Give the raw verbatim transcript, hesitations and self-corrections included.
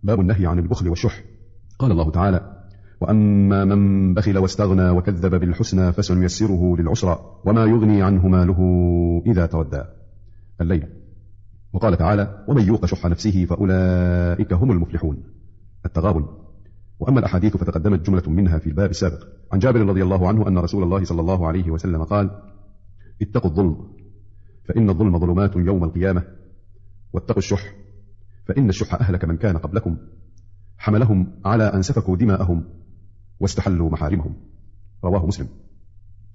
باب النهي عن البخل والشح. قال الله تعالى: وأما من بخل واستغنى وكذب بالحسنى فسنيسره للعسرى وما يغني عنه ماله إذا تردى. الليل. وقال تعالى: ومن يوق شح نفسه فأولئك هم المفلحون. التغابن. وأما الأحاديث فتقدمت جملة منها في الباب السابق. عن جابر رضي الله عنه أن رسول الله صلى الله عليه وسلم قال: اتقوا الظلم فإن الظلم ظلمات يوم القيامة، واتقوا الشح فإن الشح أهلك من كان قبلكم، حملهم على أن سفكوا دماءهم واستحلوا محارمهم. رواه مسلم.